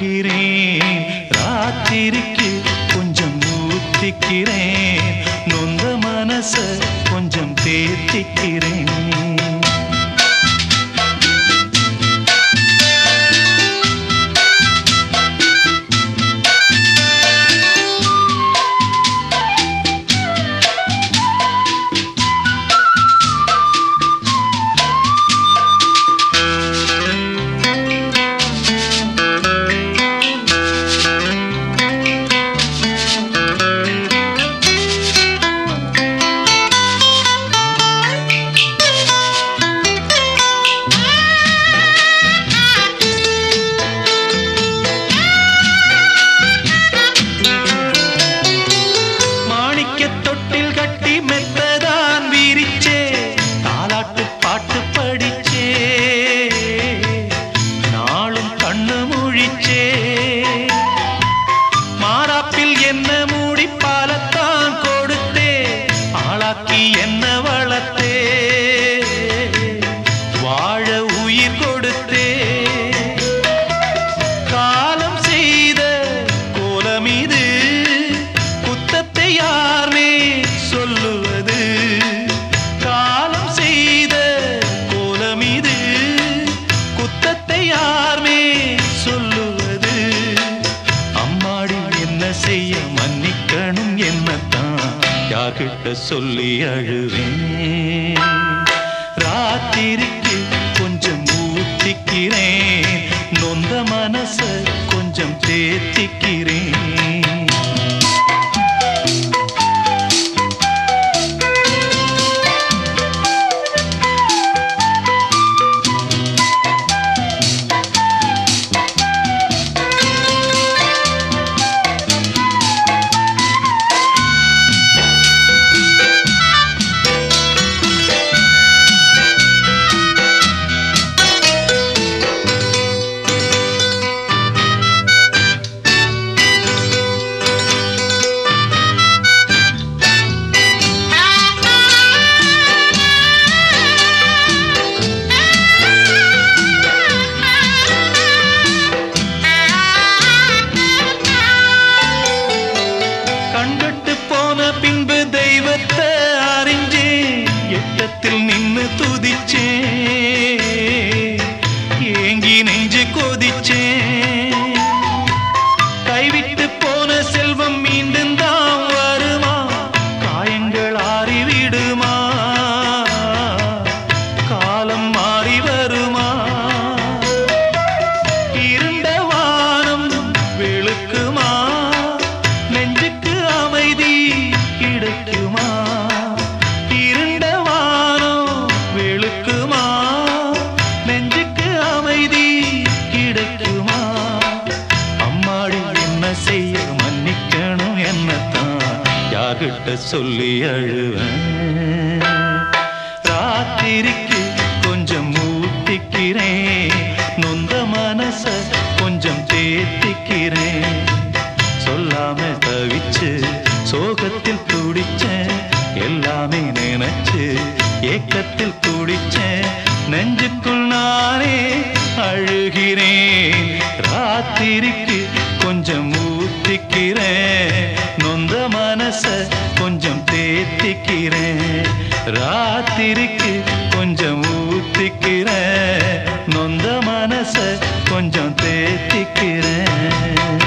அழுகிறேன் ராத்திரிக்கு கொஞ்சம் ஊத்திக்கிறேன் நொந்த மனச கொஞ்சம் தேத்திக்கிறேன் என்ன வளர்த்தே வாழ உயிர் கொடுத்தே காலம் செய்த கோலம் இது குத்தத்தை யாரே சொல்லுவது காலம் செய்த கோலம் இது குத்தத்தை யாரே சொல்லுவது அம்மாடி என்ன செய்ய மன்னிக்கணும் என்னத்தான் யார்கிட்ட சொல்லி அழுவேன் ராத்திரிக்கு கொஞ்சம் ஊத்திக்கிறேன் நொந்த மனச கொஞ்சம் தேத்திக்கிறேன் நின்னு துதிச்சே ஏங்கி நெஞ்சு கொதிச்சே கைவிட்டு போன செல்வம் மீண்டும் தான் வருமா காயங்கள் ஆறிவிடுமா காலம் மாறி வருமா இருண்ட வானம் வெளுக்குமா நெஞ்சுக்கு அமைதி கிடைக்குமா செய்ய மன்னிக்கணும் என்னத்தான் யார்கிட்ட சொல்லி அழுவேன் ராத்திரிக்கு கொஞ்சம் ஊத்திக்கிறேன் நொந்த மனச கொஞ்சம் தேத்திக்கிறேன் சொல்லாம தவிச்சு சோகத்தில் துடிச்சேன் எல்லாமே நினைச்சு ஏக்கத்தில் துடிச்சேன் நெஞ்சுக்குள் நானே அழுகிறேன் ராத்திரிக்கு கொஞ்சம் ஊத்திக்கிறேன் நொந்த மனச கொஞ்சம் தேத்திக்கிறேன் ராத்திரிக்கு கொஞ்சம் ஊத்திக்கிறேன் நொந்த மனச கொஞ்சம் தேத்திக்கிறேன்